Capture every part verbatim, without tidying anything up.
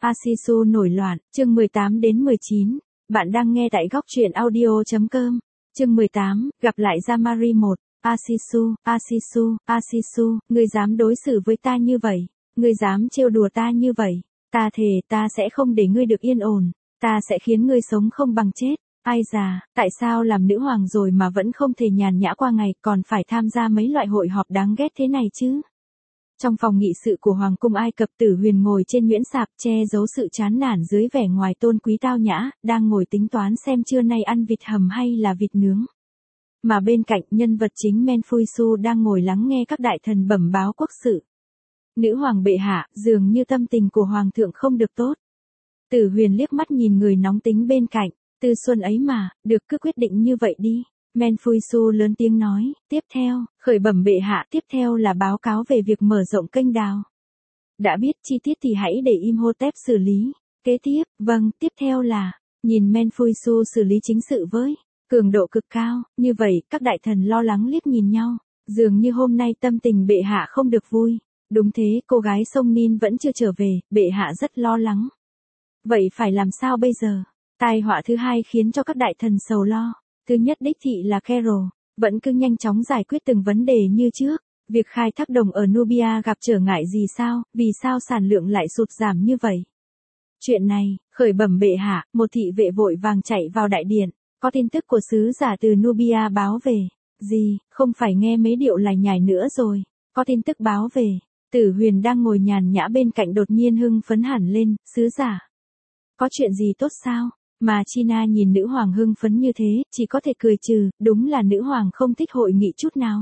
Asisu nổi loạn, chương mười tám đến mười chín. Bạn đang nghe tại góc truyện audio chấm com. Chương mười tám, gặp lại Jamari một. Asisu, Asisu, Asisu, ngươi dám đối xử với ta như vậy, ngươi dám trêu đùa ta như vậy, ta thề ta sẽ không để ngươi được yên ổn, ta sẽ khiến ngươi sống không bằng chết. Ai già, tại sao làm nữ hoàng rồi mà vẫn không thể nhàn nhã qua ngày, còn phải tham gia mấy loại hội họp đáng ghét thế này chứ? Trong phòng nghị sự của Hoàng cung Ai Cập, Tử Huyền ngồi trên nhuyễn sạp, che giấu sự chán nản dưới vẻ ngoài tôn quý tao nhã, đang ngồi tính toán xem trưa nay ăn vịt hầm hay là vịt nướng. Mà bên cạnh, nhân vật chính Menfuisu đang ngồi lắng nghe các đại thần bẩm báo quốc sự. Nữ hoàng bệ hạ, dường như tâm tình của hoàng thượng không được tốt. Tử Huyền liếc mắt nhìn người nóng tính bên cạnh, Tư Xuân ấy mà, được cứ quyết định như vậy đi. Menfuisu lớn tiếng nói, tiếp theo, khởi bẩm bệ hạ, tiếp theo là báo cáo về việc mở rộng kênh đào. Đã biết chi tiết thì hãy để Imhotep xử lý. Kế tiếp, vâng, tiếp theo là, nhìn Menfuisu xử lý chính sự với cường độ cực cao, như vậy, các đại thần lo lắng liếc nhìn nhau, dường như hôm nay tâm tình bệ hạ không được vui. Đúng thế, cô gái sông Nin vẫn chưa trở về, bệ hạ rất lo lắng. Vậy phải làm sao bây giờ? Tai họa thứ hai khiến cho các đại thần sầu lo. Thứ nhất đích thị là Carol, vẫn cứ nhanh chóng giải quyết từng vấn đề như trước. Việc khai thác đồng ở Nubia gặp trở ngại gì sao, vì sao sản lượng lại sụt giảm như vậy? Chuyện này, khởi bẩm bệ hạ, một thị vệ vội vàng chạy vào đại điện, có tin tức của sứ giả từ Nubia báo về. Gì, không phải nghe mấy điệu lải nhải nữa rồi, có tin tức báo về. Tử Huyền đang ngồi nhàn nhã bên cạnh đột nhiên hưng phấn hẳn lên, sứ giả. Có chuyện gì tốt sao? Mà China nhìn nữ hoàng hưng phấn như thế, chỉ có thể cười trừ, đúng là nữ hoàng không thích hội nghị chút nào.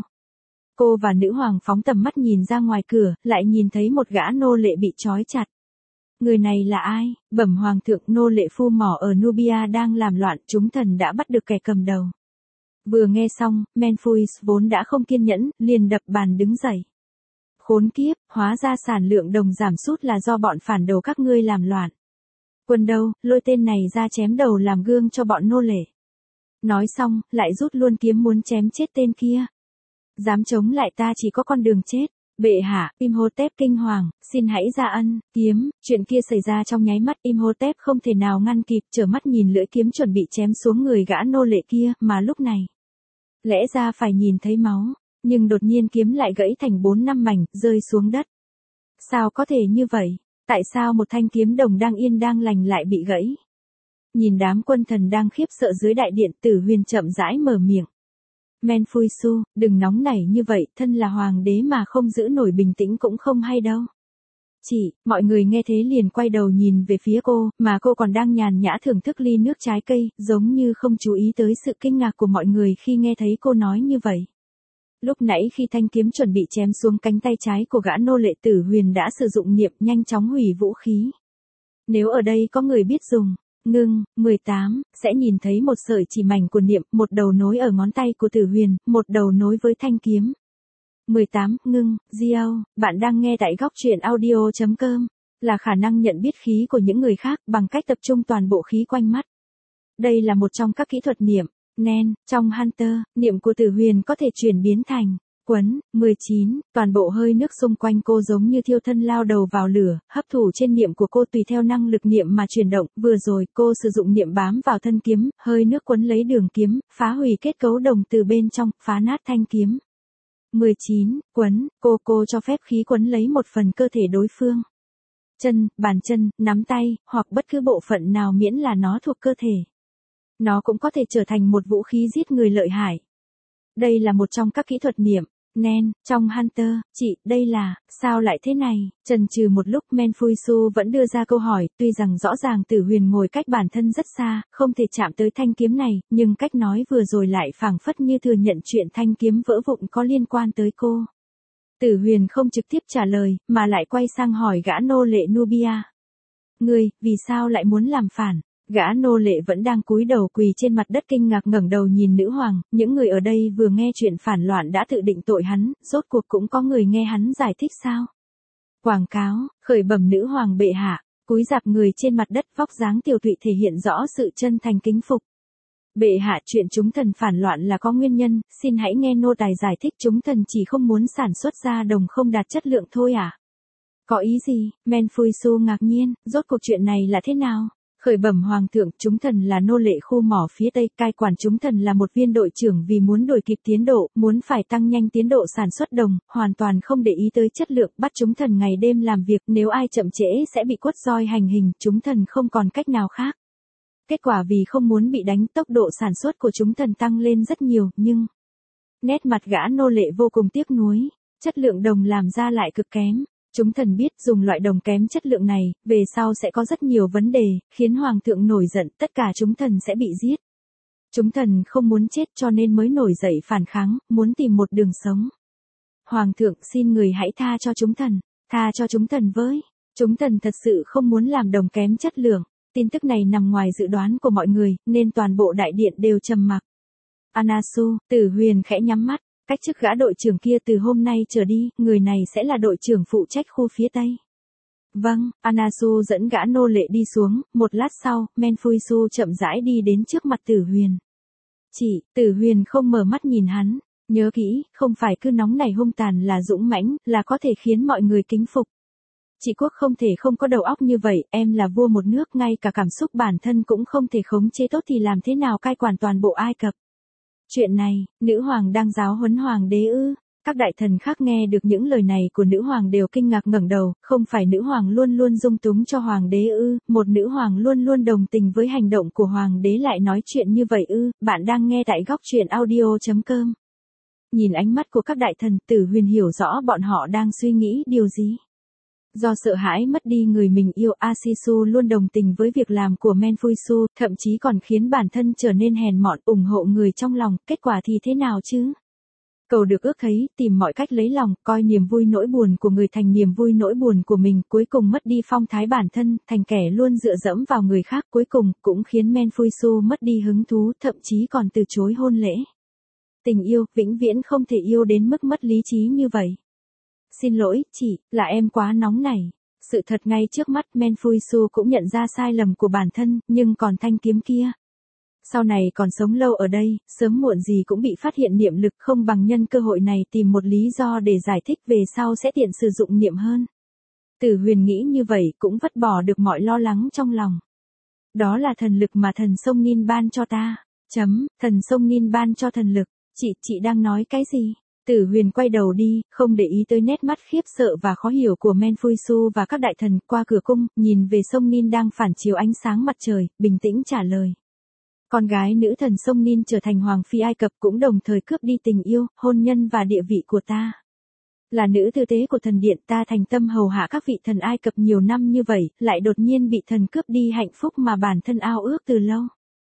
Cô và nữ hoàng phóng tầm mắt nhìn ra ngoài cửa, lại nhìn thấy một gã nô lệ bị trói chặt. Người này là ai? Bẩm hoàng thượng, nô lệ phu mỏ ở Nubia đang làm loạn, chúng thần đã bắt được kẻ cầm đầu. Vừa nghe xong, Menfuis vốn đã không kiên nhẫn, liền đập bàn đứng dậy. Khốn kiếp, hóa ra sản lượng đồng giảm sút là do bọn phản đồ các ngươi làm loạn. Quân đâu, lôi tên này ra chém đầu làm gương cho bọn nô lệ. Nói xong, lại rút luôn kiếm muốn chém chết tên kia. Dám chống lại ta chỉ có con đường chết. Bệ hạ, Imhotep kinh hoàng, xin hãy ra ân, kiếm. Chuyện kia xảy ra trong nháy mắt, Imhotep không thể nào ngăn kịp, trở mắt nhìn lưỡi kiếm chuẩn bị chém xuống người gã nô lệ kia, mà lúc này. Lẽ ra phải nhìn thấy máu, nhưng đột nhiên kiếm lại gãy thành bốn năm mảnh, rơi xuống đất. Sao có thể như vậy? Tại sao một thanh kiếm đồng đang yên đang lành lại bị gãy? Nhìn đám quân thần đang khiếp sợ dưới đại điện, Tử Huyền chậm rãi mở miệng. Menfuisu, đừng nóng nảy như vậy, thân là hoàng đế mà không giữ nổi bình tĩnh cũng không hay đâu. Chị, mọi người nghe thế liền quay đầu nhìn về phía cô, mà cô còn đang nhàn nhã thưởng thức ly nước trái cây, giống như không chú ý tới sự kinh ngạc của mọi người khi nghe thấy cô nói như vậy. Lúc nãy khi thanh kiếm chuẩn bị chém xuống cánh tay trái của gã nô lệ, Tử Huyền đã sử dụng niệm nhanh chóng hủy vũ khí. Nếu ở đây có người biết dùng, ngưng, mười tám, sẽ nhìn thấy một sợi chỉ mảnh của niệm, một đầu nối ở ngón tay của Tử Huyền, một đầu nối với thanh kiếm. mười tám, ngưng, Diao, bạn đang nghe tại góc truyện audio chấm com, là khả năng nhận biết khí của những người khác bằng cách tập trung toàn bộ khí quanh mắt. Đây là một trong các kỹ thuật niệm. Nen, trong Hunter, niệm của Tử Huyền có thể chuyển biến thành quấn. mười chín, toàn bộ hơi nước xung quanh cô giống như thiêu thân lao đầu vào lửa, hấp thụ trên niệm của cô tùy theo năng lực niệm mà chuyển động. Vừa rồi, cô sử dụng niệm bám vào thân kiếm, hơi nước quấn lấy đường kiếm, phá hủy kết cấu đồng từ bên trong, phá nát thanh kiếm. mười chín, quấn, cô cô cho phép khí quấn lấy một phần cơ thể đối phương. Chân, bàn chân, nắm tay, hoặc bất cứ bộ phận nào miễn là nó thuộc cơ thể. Nó cũng có thể trở thành một vũ khí giết người lợi hại. Đây là một trong các kỹ thuật niệm. Nen, trong Hunter, chị, đây là, sao lại thế này? Chần chừ một lúc, Menfuisu vẫn đưa ra câu hỏi, tuy rằng rõ ràng Tử Huyền ngồi cách bản thân rất xa, không thể chạm tới thanh kiếm này, nhưng cách nói vừa rồi lại phảng phất như thừa nhận chuyện thanh kiếm vỡ vụn có liên quan tới cô. Tử Huyền không trực tiếp trả lời, mà lại quay sang hỏi gã nô lệ Nubia. Ngươi, vì sao lại muốn làm phản? Gã nô lệ vẫn đang cúi đầu quỳ trên mặt đất kinh ngạc ngẩng đầu nhìn nữ hoàng, những người ở đây vừa nghe chuyện phản loạn đã tự định tội hắn, rốt cuộc cũng có người nghe hắn giải thích sao? Quảng cáo, khởi bẩm nữ hoàng bệ hạ, cúi rạp người trên mặt đất, vóc dáng tiều tụy thể hiện rõ sự chân thành kính phục. Bệ hạ, chuyện chúng thần phản loạn là có nguyên nhân, xin hãy nghe nô tài giải thích, chúng thần chỉ không muốn sản xuất ra đồng không đạt chất lượng thôi à? Có ý gì? Menfuisu ngạc nhiên, rốt cuộc chuyện này là thế nào? Khởi bẩm hoàng thượng, chúng thần là nô lệ khu mỏ phía tây, cai quản chúng thần là một viên đội trưởng vì muốn đuổi kịp tiến độ, muốn phải tăng nhanh tiến độ sản xuất đồng, hoàn toàn không để ý tới chất lượng, bắt chúng thần ngày đêm làm việc, nếu ai chậm trễ sẽ bị quất roi hành hình, chúng thần không còn cách nào khác. Kết quả vì không muốn bị đánh, tốc độ sản xuất của chúng thần tăng lên rất nhiều, nhưng nét mặt gã nô lệ vô cùng tiếc nuối, chất lượng đồng làm ra lại cực kém. Chúng thần biết dùng loại đồng kém chất lượng này, về sau sẽ có rất nhiều vấn đề, khiến hoàng thượng nổi giận, tất cả chúng thần sẽ bị giết. Chúng thần không muốn chết cho nên mới nổi dậy phản kháng, muốn tìm một đường sống. Hoàng thượng xin người hãy tha cho chúng thần, tha cho chúng thần với. Chúng thần thật sự không muốn làm đồng kém chất lượng. Tin tức này nằm ngoài dự đoán của mọi người, nên toàn bộ đại điện đều trầm mặc. Anasu, Tử Huyền khẽ nhắm mắt. Cách chức gã đội trưởng kia từ hôm nay trở đi, người này sẽ là đội trưởng phụ trách khu phía Tây. Vâng, Anasu dẫn gã nô lệ đi xuống, một lát sau, Menfuisu chậm rãi đi đến trước mặt Tử Huyền. Chị, Tử Huyền không mở mắt nhìn hắn, nhớ kỹ, không phải cứ nóng này hung tàn là dũng mãnh, là có thể khiến mọi người kính phục. Chị quốc không thể không có đầu óc như vậy, em là vua một nước, ngay cả cảm xúc bản thân cũng không thể khống chế tốt thì làm thế nào cai quản toàn bộ Ai Cập. Chuyện này, nữ hoàng đang giáo huấn hoàng đế ư? Các đại thần khác nghe được những lời này của nữ hoàng đều kinh ngạc ngẩng đầu, không phải nữ hoàng luôn luôn dung túng cho hoàng đế ư? Một nữ hoàng luôn luôn đồng tình với hành động của hoàng đế lại nói chuyện như vậy ư? Bạn đang nghe tại góc truyện audio chấm com. Nhìn ánh mắt của các đại thần, Tử Huyền hiểu rõ bọn họ đang suy nghĩ điều gì. Do sợ hãi mất đi người mình yêu, Asisu luôn đồng tình với việc làm của Menfuisu, thậm chí còn khiến bản thân trở nên hèn mọn, ủng hộ người trong lòng, kết quả thì thế nào chứ? Cầu được ước thấy, tìm mọi cách lấy lòng, coi niềm vui nỗi buồn của người thành niềm vui nỗi buồn của mình, cuối cùng mất đi phong thái bản thân, thành kẻ luôn dựa dẫm vào người khác, cuối cùng cũng khiến Menfuisu mất đi hứng thú, thậm chí còn từ chối hôn lễ. Tình yêu, vĩnh viễn không thể yêu đến mức mất lý trí như vậy. Xin lỗi, chị, là em quá nóng nảy. Sự thật ngay trước mắt, Menfuisu cũng nhận ra sai lầm của bản thân, nhưng còn thanh kiếm kia. Sau này còn sống lâu ở đây, sớm muộn gì cũng bị phát hiện niệm lực, không bằng nhân cơ hội này tìm một lý do để giải thích về sau sẽ tiện sử dụng niệm hơn. Tử Huyền nghĩ như vậy cũng vứt bỏ được mọi lo lắng trong lòng. Đó là thần lực mà thần sông Nin ban cho ta. Chấm, thần sông Nin ban cho thần lực. Chị, chị đang nói cái gì? Tử Huyền quay đầu đi, không để ý tới nét mắt khiếp sợ và khó hiểu của Menfuisu và các đại thần, qua cửa cung, nhìn về sông Nin đang phản chiếu ánh sáng mặt trời, bình tĩnh trả lời. Con gái nữ thần sông Nin trở thành hoàng phi Ai Cập cũng đồng thời cướp đi tình yêu, hôn nhân và địa vị của ta. Là nữ tư tế của thần điện, ta thành tâm hầu hạ các vị thần Ai Cập nhiều năm như vậy, lại đột nhiên bị thần cướp đi hạnh phúc mà bản thân ao ước từ lâu.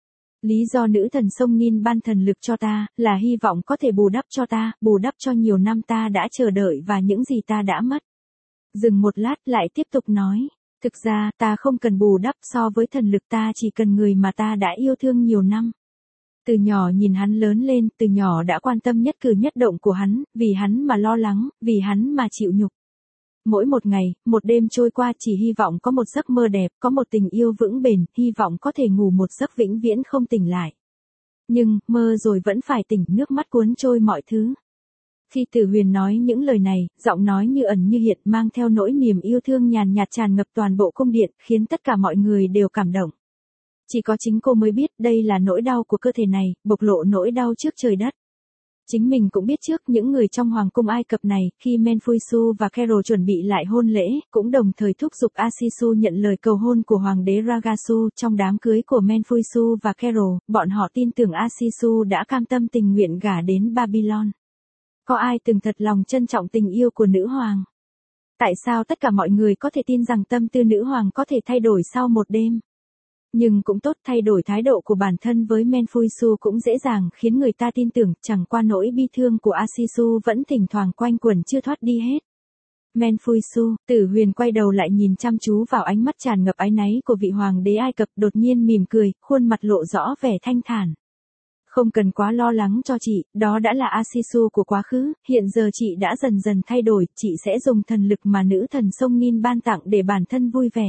Lý do nữ thần sông Nin ban thần lực cho ta, là hy vọng có thể bù đắp cho ta, bù đắp cho nhiều năm ta đã chờ đợi và những gì ta đã mất. Dừng một lát lại tiếp tục nói, thực ra ta không cần bù đắp, so với thần lực ta chỉ cần người mà ta đã yêu thương nhiều năm. Từ nhỏ nhìn hắn lớn lên, từ nhỏ đã quan tâm nhất cử nhất động của hắn, vì hắn mà lo lắng, vì hắn mà chịu nhục. Mỗi một ngày, một đêm trôi qua chỉ hy vọng có một giấc mơ đẹp, có một tình yêu vững bền, hy vọng có thể ngủ một giấc vĩnh viễn không tỉnh lại. Nhưng, mơ rồi vẫn phải tỉnh, nước mắt cuốn trôi mọi thứ. Khi Tử Huyền nói những lời này, giọng nói như ẩn như hiện, mang theo nỗi niềm yêu thương nhàn nhạt tràn ngập toàn bộ cung điện, khiến tất cả mọi người đều cảm động. Chỉ có chính cô mới biết đây là nỗi đau của cơ thể này, bộc lộ nỗi đau trước trời đất. Chính mình cũng biết trước những người trong hoàng cung Ai Cập này, khi Menfuisu và Carol chuẩn bị lại hôn lễ, cũng đồng thời thúc giục Asisu nhận lời cầu hôn của hoàng đế Ragasu. Trong đám cưới của Menfuisu và Carol, bọn họ tin tưởng Asisu đã cam tâm tình nguyện gả đến Babylon. Có ai từng thật lòng trân trọng tình yêu của nữ hoàng? Tại sao tất cả mọi người có thể tin rằng tâm tư nữ hoàng có thể thay đổi sau một đêm? Nhưng cũng tốt, thay đổi thái độ của bản thân với Menfuisu cũng dễ dàng khiến người ta tin tưởng, chẳng qua nỗi bi thương của Asisu vẫn thỉnh thoảng quanh quẩn chưa thoát đi hết. Menfuisu, Tử Huyền quay đầu lại nhìn chăm chú vào ánh mắt tràn ngập áy náy của vị hoàng đế Ai Cập, đột nhiên mỉm cười, khuôn mặt lộ rõ vẻ thanh thản. Không cần quá lo lắng cho chị, đó đã là Asisu của quá khứ, hiện giờ chị đã dần dần thay đổi, chị sẽ dùng thần lực mà nữ thần sông Nin ban tặng để bản thân vui vẻ.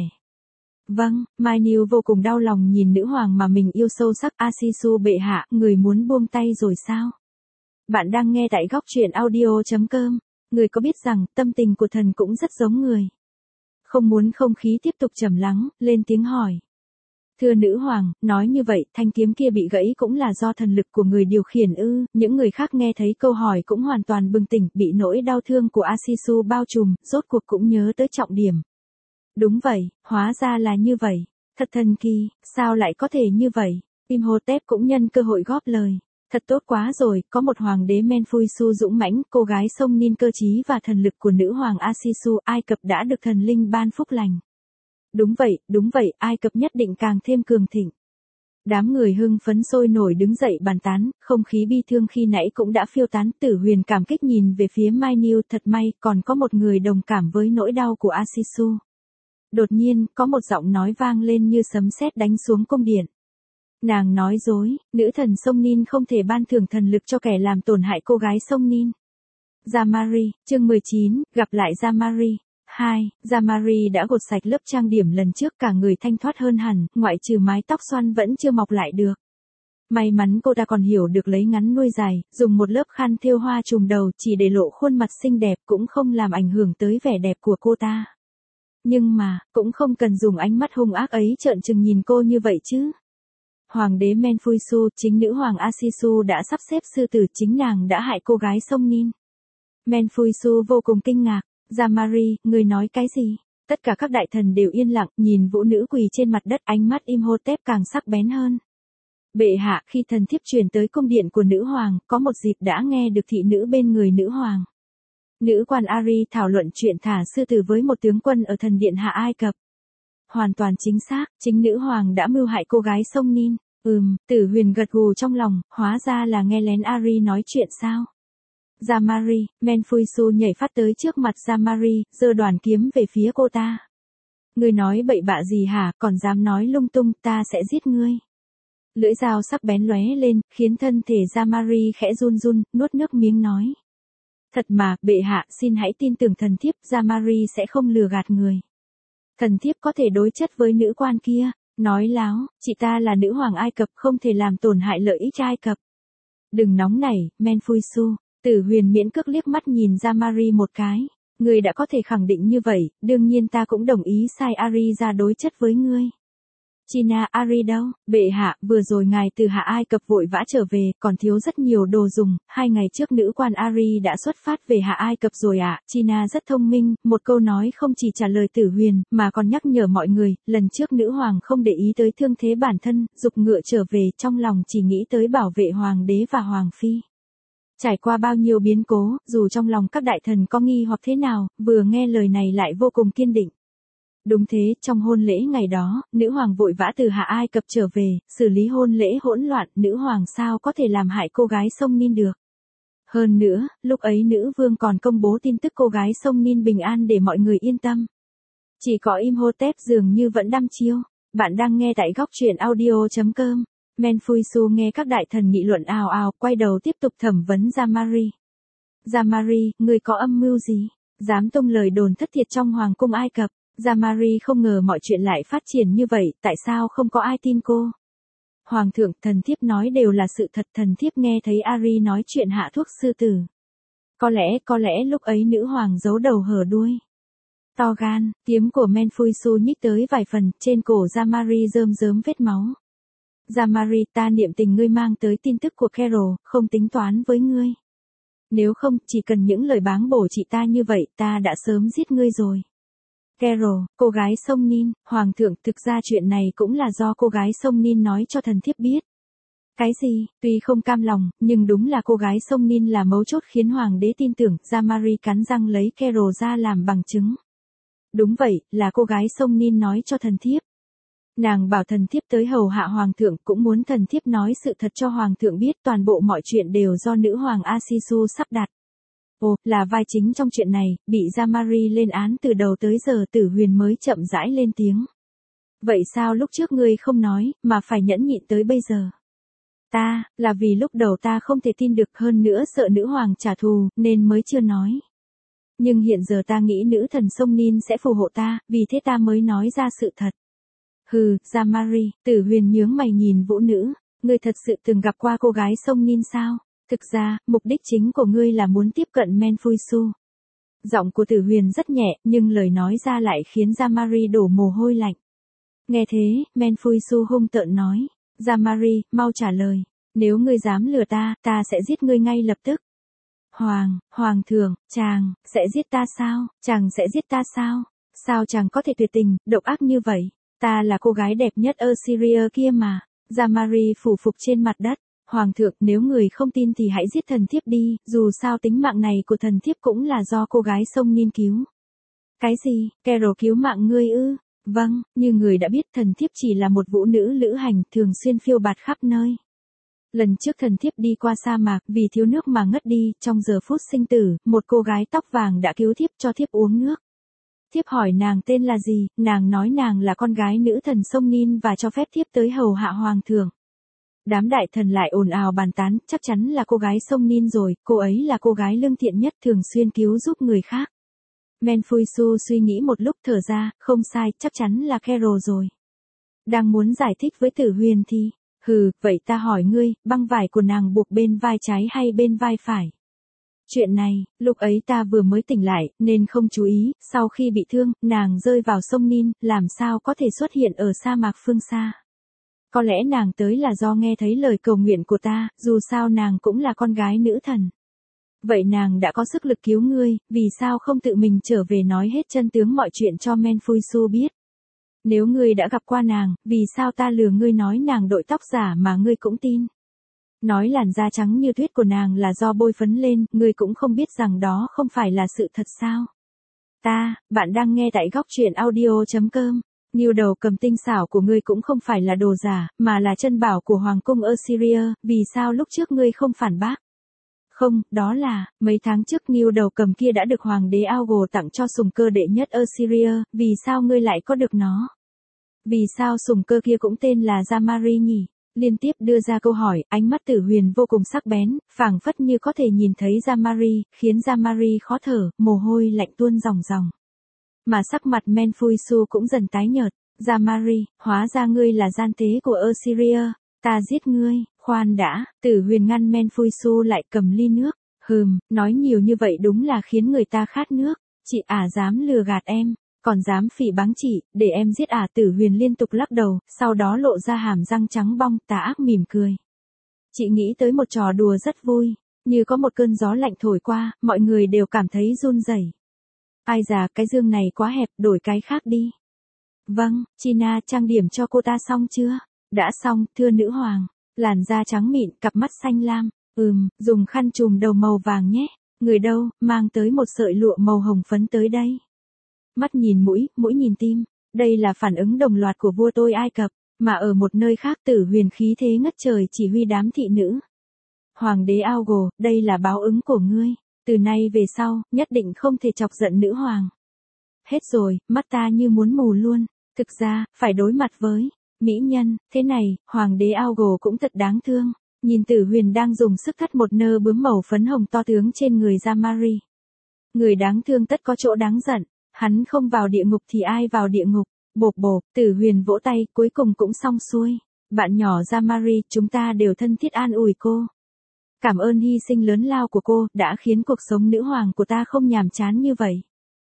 Vâng, Mai Niu vô cùng đau lòng nhìn nữ hoàng mà mình yêu sâu sắc. Asisu bệ hạ, người muốn buông tay rồi sao? Bạn đang nghe tại góc truyện audio chấm com. Người có biết rằng, tâm tình của thần cũng rất giống người. không muốn không khí tiếp tục trầm lắng, lên tiếng hỏi. Thưa nữ hoàng, nói như vậy, thanh kiếm kia bị gãy cũng là do thần lực của người điều khiển ư? Những người khác nghe thấy câu hỏi cũng hoàn toàn bừng tỉnh, bị nỗi đau thương của Asisu bao trùm, rốt cuộc cũng nhớ tới trọng điểm. Đúng vậy, hóa ra là như vậy. Thật thần kỳ, sao lại có thể như vậy? Imhotep cũng nhân cơ hội góp lời. Thật tốt quá rồi, có một hoàng đế Menfuisu dũng mãnh, cô gái sông Nin cơ trí và thần lực của nữ hoàng Asisu, Ai Cập đã được thần linh ban phúc lành. Đúng vậy, đúng vậy, Ai Cập nhất định càng thêm cường thịnh. Đám người hưng phấn sôi nổi đứng dậy bàn tán, không khí bi thương khi nãy cũng đã phiêu tán. Tử Huyền cảm kích nhìn về phía Mai Niu, thật may, còn có một người đồng cảm với nỗi đau của Asisu. Đột nhiên, có một giọng nói vang lên như sấm sét đánh xuống cung điện. Nàng nói dối, nữ thần sông Nin không thể ban thưởng thần lực cho kẻ làm tổn hại cô gái sông Nin. Jamari, chương mười chín, gặp lại Jamari. hai. Jamari đã gột sạch lớp trang điểm lần trước, cả người thanh thoát hơn hẳn, ngoại trừ mái tóc xoăn vẫn chưa mọc lại được. May mắn cô ta còn hiểu được lấy ngắn nuôi dài, dùng một lớp khăn thêu hoa trùm đầu chỉ để lộ khuôn mặt xinh đẹp cũng không làm ảnh hưởng tới vẻ đẹp của cô ta. Nhưng mà, cũng không cần dùng ánh mắt hung ác ấy trợn trừng nhìn cô như vậy chứ. Hoàng đế Menfuisu, chính nữ hoàng Asisu đã sắp xếp sư tử, chính nàng đã hại cô gái sông Nin. Menfuisu vô cùng kinh ngạc. Jamari, người nói cái gì? Tất cả các đại thần đều yên lặng, nhìn vũ nữ quỳ trên mặt đất, ánh mắt Imhotep càng sắc bén hơn. Bệ hạ, khi thần thiếp truyền tới cung điện của nữ hoàng, có một dịp đã nghe được thị nữ bên người nữ hoàng. Nữ quan Ari thảo luận chuyện thả sư tử với một tướng quân ở thần điện hạ Ai Cập. Hoàn toàn chính xác, chính nữ hoàng đã mưu hại cô gái sông Nin. Ừm, Tử Huyền gật gù trong lòng, hóa ra là nghe lén Ari nói chuyện sao? Jamari, Menfuisu nhảy phát tới trước mặt Jamari, giơ đoàn kiếm về phía cô ta. Ngươi nói bậy bạ gì hả, còn dám nói lung tung, ta sẽ giết ngươi. Lưỡi dao sắc bén lóe lên, khiến thân thể Jamari khẽ run run, nuốt nước miếng nói. Thật mà, bệ hạ, xin hãy tin tưởng thần thiếp, Jamari sẽ không lừa gạt người. Thần thiếp có thể đối chất với nữ quan kia, nói láo, chị ta là nữ hoàng Ai Cập, không thể làm tổn hại lợi ích Ai Cập. Đừng nóng nảy, Menfuisu. Tử Huyền miễn cưỡng liếc mắt nhìn Jamari một cái. Người đã có thể khẳng định như vậy, đương nhiên ta cũng đồng ý sai Ari ra đối chất với ngươi. China, Ari đâu? Bệ hạ, vừa rồi ngài từ hạ Ai Cập vội vã trở về, còn thiếu rất nhiều đồ dùng, hai ngày trước nữ quan Ari đã xuất phát về hạ Ai Cập rồi ạ. À. China rất thông minh, một câu nói không chỉ trả lời Tử Huyền, mà còn nhắc nhở mọi người, lần trước nữ hoàng không để ý tới thương thế bản thân, giục ngựa trở về, trong lòng chỉ nghĩ tới bảo vệ hoàng đế và hoàng phi. Trải qua bao nhiêu biến cố, dù trong lòng các đại thần có nghi hoặc thế nào, vừa nghe lời này lại vô cùng kiên định. Đúng thế, trong hôn lễ ngày đó, nữ hoàng vội vã từ hạ Ai Cập trở về, xử lý hôn lễ hỗn loạn, nữ hoàng sao có thể làm hại cô gái sông Nin được. Hơn nữa, lúc ấy nữ vương còn công bố tin tức cô gái sông Nin bình an để mọi người yên tâm. Chỉ có Imhotep dường như vẫn đăm chiêu. Bạn đang nghe tại góc truyện audio chấm com. Menfuisu nghe các đại thần nghị luận ào ào, quay đầu tiếp tục thẩm vấn Jamari. Jamari, người có âm mưu gì? Dám tung lời đồn thất thiệt trong hoàng cung Ai Cập. Jamari không ngờ mọi chuyện lại phát triển như vậy, tại sao không có ai tin cô? Hoàng thượng, thần thiếp nói đều là sự thật, thần thiếp nghe thấy Ari nói chuyện hạ thuốc sư tử. Có lẽ, có lẽ lúc ấy nữ hoàng giấu đầu hở đuôi. To gan, kiếm của Menfuisu nhích tới vài phần, trên cổ Jamari rơm rớm vết máu. Jamari, ta niệm tình ngươi mang tới tin tức của Carol, không tính toán với ngươi. Nếu không, chỉ cần những lời báng bổ chị ta như vậy, ta đã sớm giết ngươi rồi. Carol, cô gái sông Nin, hoàng thượng, thực ra chuyện này cũng là do cô gái sông Nin nói cho thần thiếp biết. Cái gì, tuy không cam lòng, nhưng đúng là cô gái sông Nin là mấu chốt khiến hoàng đế tin tưởng. Jamari cắn răng lấy Carol ra làm bằng chứng. Đúng vậy, là cô gái sông Nin nói cho thần thiếp. Nàng bảo thần thiếp tới hầu hạ hoàng thượng, cũng muốn thần thiếp nói sự thật cho hoàng thượng biết, toàn bộ mọi chuyện đều do nữ hoàng Asisu sắp đặt. Ồ, là vai chính trong chuyện này, bị Jamari lên án từ đầu tới giờ. Tử Huyền mới chậm rãi lên tiếng. Vậy sao lúc trước ngươi không nói, mà phải nhẫn nhịn tới bây giờ? Ta, là vì lúc đầu ta không thể tin được, hơn nữa sợ nữ hoàng trả thù, nên mới chưa nói. Nhưng hiện giờ ta nghĩ nữ thần sông Nin sẽ phù hộ ta, vì thế ta mới nói ra sự thật. Hừ, Jamari, Tử Huyền nhướng mày nhìn vũ nữ, ngươi thật sự từng gặp qua cô gái sông Nin sao? Thực ra, mục đích chính của ngươi là muốn tiếp cận Menfuisu. Giọng của Tử Huyền rất nhẹ, nhưng lời nói ra lại khiến Jamari đổ mồ hôi lạnh. Nghe thế, Menfuisu hung tợn nói. Jamari, mau trả lời. Nếu ngươi dám lừa ta, ta sẽ giết ngươi ngay lập tức. Hoàng, Hoàng thượng, chàng, sẽ giết ta sao? Chàng sẽ giết ta sao? Sao chàng có thể tuyệt tình, độc ác như vậy? Ta là cô gái đẹp nhất Assyria kia mà. Jamari phủ phục trên mặt đất. Hoàng thượng, nếu người không tin thì hãy giết thần thiếp đi, dù sao tính mạng này của thần thiếp cũng là do cô gái sông Nin cứu. Cái gì, Carol cứu mạng ngươi ư? Vâng, như người đã biết thần thiếp chỉ là một vũ nữ lữ hành, thường xuyên phiêu bạt khắp nơi. Lần trước thần thiếp đi qua sa mạc, vì thiếu nước mà ngất đi, trong giờ phút sinh tử, một cô gái tóc vàng đã cứu thiếp cho thiếp uống nước. Thiếp hỏi nàng tên là gì, nàng nói nàng là con gái nữ thần sông Nin và cho phép thiếp tới hầu hạ hoàng thượng. Đám đại thần lại ồn ào bàn tán, chắc chắn là cô gái sông Nin rồi, cô ấy là cô gái lương thiện nhất, thường xuyên cứu giúp người khác. Menfuisu suy nghĩ một lúc thở ra, không sai, chắc chắn là Carol rồi. Đang muốn giải thích với Tử Huyền thì, hừ, vậy ta hỏi ngươi, băng vải của nàng buộc bên vai trái hay bên vai phải? Chuyện này, lúc ấy ta vừa mới tỉnh lại, nên không chú ý, sau khi bị thương, nàng rơi vào sông Nin, làm sao có thể xuất hiện ở sa mạc phương xa? Có lẽ nàng tới là do nghe thấy lời cầu nguyện của ta, dù sao nàng cũng là con gái nữ thần. Vậy nàng đã có sức lực cứu ngươi, vì sao không tự mình trở về nói hết chân tướng mọi chuyện cho Menfuisu biết? Nếu ngươi đã gặp qua nàng, vì sao ta lừa ngươi nói nàng đội tóc giả mà ngươi cũng tin? Nói làn da trắng như tuyết của nàng là do bôi phấn lên, ngươi cũng không biết rằng đó không phải là sự thật sao? Ta, bạn đang nghe tại góc truyện audio chấm com. Ngưu đầu cầm tinh xảo của ngươi cũng không phải là đồ giả, mà là chân bảo của Hoàng cung Assyria, vì sao lúc trước ngươi không phản bác? Không, đó là, mấy tháng trước ngưu đầu cầm kia đã được Hoàng đế Augo tặng cho sùng cơ đệ nhất Assyria, vì sao ngươi lại có được nó? Vì sao sùng cơ kia cũng tên là Jamari nhỉ? Liên tiếp đưa ra câu hỏi, ánh mắt Tử Huyền vô cùng sắc bén, phảng phất như có thể nhìn thấy Jamari, khiến Jamari khó thở, mồ hôi lạnh tuôn ròng ròng. Mà sắc mặt Menfuisu cũng dần tái nhợt. Jamari, hóa ra ngươi là gian tế của Assyria, ta giết ngươi, khoan đã, Tử Huyền ngăn Menfuisu lại cầm ly nước. Hừm, nói nhiều như vậy đúng là khiến người ta khát nước, chị ả à dám lừa gạt em, còn dám phỉ báng chị, để em giết ả à. Tử Huyền liên tục lắc đầu, sau đó lộ ra hàm răng trắng bong, tà ác mỉm cười. Chị nghĩ tới một trò đùa rất vui, như có một cơn gió lạnh thổi qua, mọi người đều cảm thấy run rẩy. Ai già, cái giường này quá hẹp, đổi cái khác đi. Vâng, China, trang điểm cho cô ta xong chưa? Đã xong, thưa nữ hoàng. Làn da trắng mịn, cặp mắt xanh lam. Ừm, dùng khăn trùm đầu màu vàng nhé. Người đâu, mang tới một sợi lụa màu hồng phấn tới đây. Mắt nhìn mũi, mũi nhìn tim. Đây là phản ứng đồng loạt của vua tôi Ai Cập, mà ở một nơi khác Tử Huyền khí thế ngất trời chỉ huy đám thị nữ. Hoàng đế Augo, đây là báo ứng của ngươi. Từ nay về sau, nhất định không thể chọc giận nữ hoàng. Hết rồi, mắt ta như muốn mù luôn. Thực ra, phải đối mặt với mỹ nhân, thế này, Hoàng đế Augo cũng thật đáng thương. Nhìn Tử Huyền đang dùng sức cắt một nơ bướm màu phấn hồng to tướng trên người Jamari. Người đáng thương tất có chỗ đáng giận, hắn không vào địa ngục thì ai vào địa ngục. Bộp bộp, Tử Huyền vỗ tay, cuối cùng cũng xong xuôi. Bạn nhỏ Jamari, chúng ta đều thân thiết an ủi cô. Cảm ơn hy sinh lớn lao của cô, đã khiến cuộc sống nữ hoàng của ta không nhàm chán như vậy.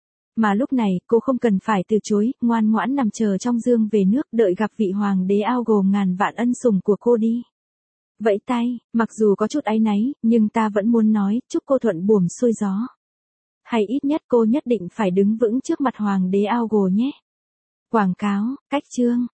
Mà lúc này, cô không cần phải từ chối, ngoan ngoãn nằm chờ trong dương về nước, đợi gặp vị hoàng đế Augo ngàn vạn ân sủng của cô đi. Vẫy tay, mặc dù có chút áy náy, nhưng ta vẫn muốn nói, chúc cô thuận buồm xuôi gió. Hay ít nhất cô nhất định phải đứng vững trước mặt hoàng đế Augo nhé. Quảng cáo, cách chương.